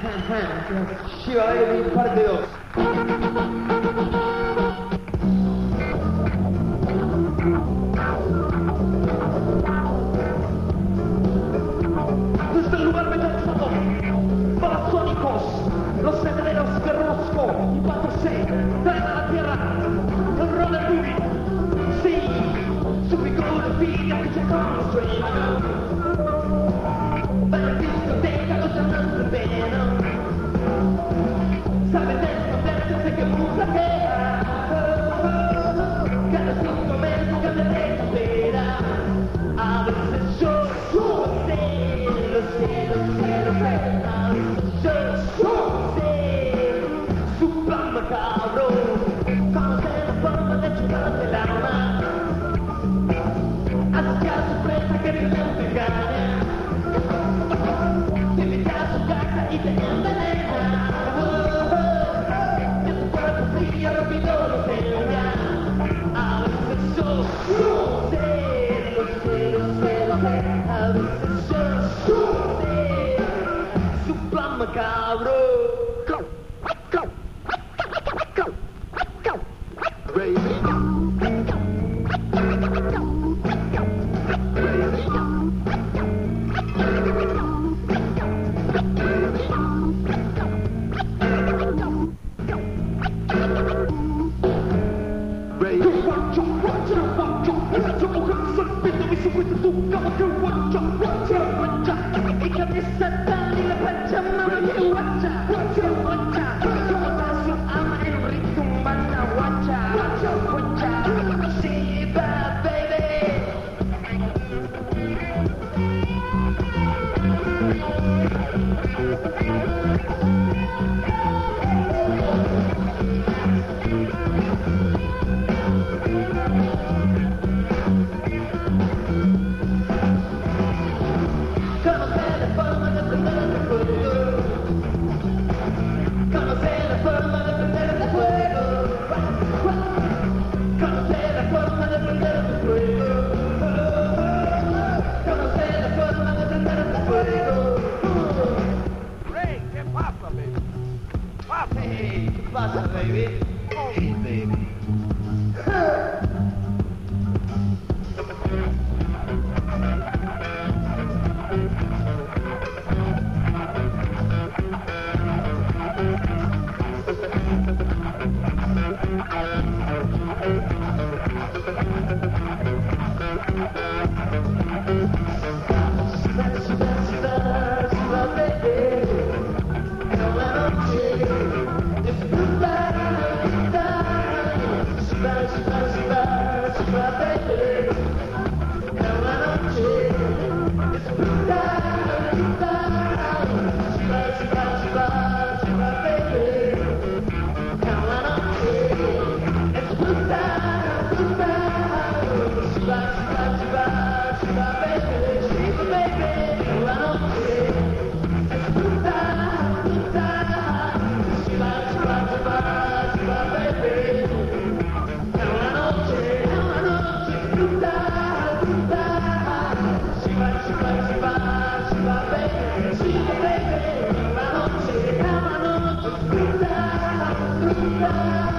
Shiva Baby, parte 2. Desde el lugar metalizado, parasónicos, los senderos que Rosco y Pato C traen a la tierra el roller movie. Sí, su figura que se construye. Para discoteca los llaman de veneno. Saben de esconderse, sé que musajea. Cada 5 meses cambia de cartera. A veces yo sé, lo sé. A veces yo sé, su plan macabro. Conoce la forma de chuparte el alma. Hace a su presa que violenta y engaña. Te mete a su casa y te envenena. En tu cuerpo frío rápido lo engaña. A veces yo sé, lo sé. A veces yo sé, su plan macabro. Hey, ¿qué pasa, baby? Hey, baby. Shiva, baby,